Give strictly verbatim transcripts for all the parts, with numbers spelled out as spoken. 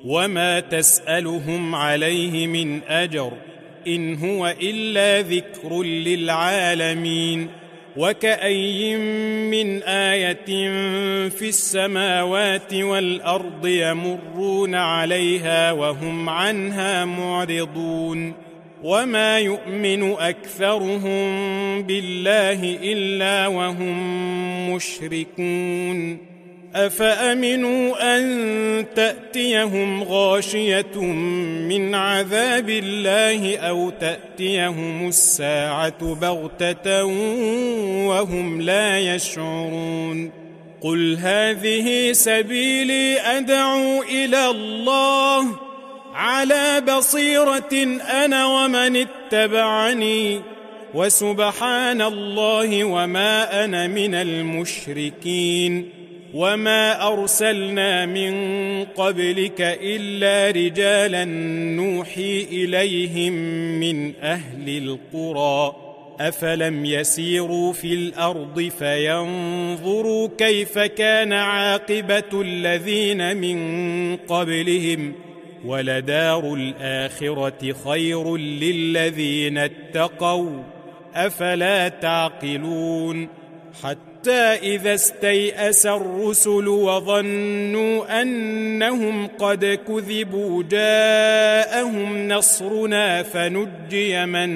وما تسألهم عليه من أجر إن هو إلا ذكر للعالمين. وكأي من آية في السماوات والأرض يمرون عليها وهم عنها معرضون وما يؤمن أكثرهم بالله إلا وهم مشركون. أفأمنوا أن تأتيهم غاشية من عذاب الله أو تأتيهم الساعة بغتة وهم لا يشعرون. قل هذه سبيلي أدعو إلى الله على بصيرة أنا ومن اتبعني وسبحان الله وما أنا من المشركين. وما أرسلنا من قبلك إلا رجالا نوحي إليهم من أهل القرى أفلم يسيروا في الأرض فينظروا كيف كان عاقبة الذين من قبلهم ولدار الآخرة خير للذين اتقوا أفلا تعقلون. حتى إذا استيأس الرسل وظنوا أنهم قد كذبوا جاءهم نصرنا فنجي من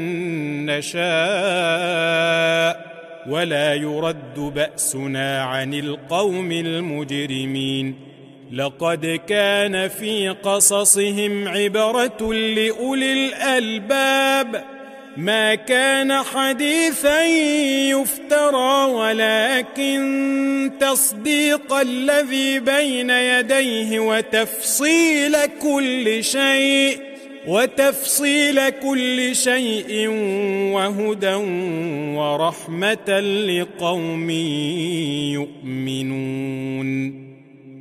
نشاء ولا يرد بأسنا عن القوم المجرمين. لقد كان في قصصهم عبرة لأولي الألباب ما كان حديثا يفترى ولكن تصديق الذي بين يديه وتفصيل كل شيء وتفصيل كل شيء وهدى ورحمة لقوم يؤمنون.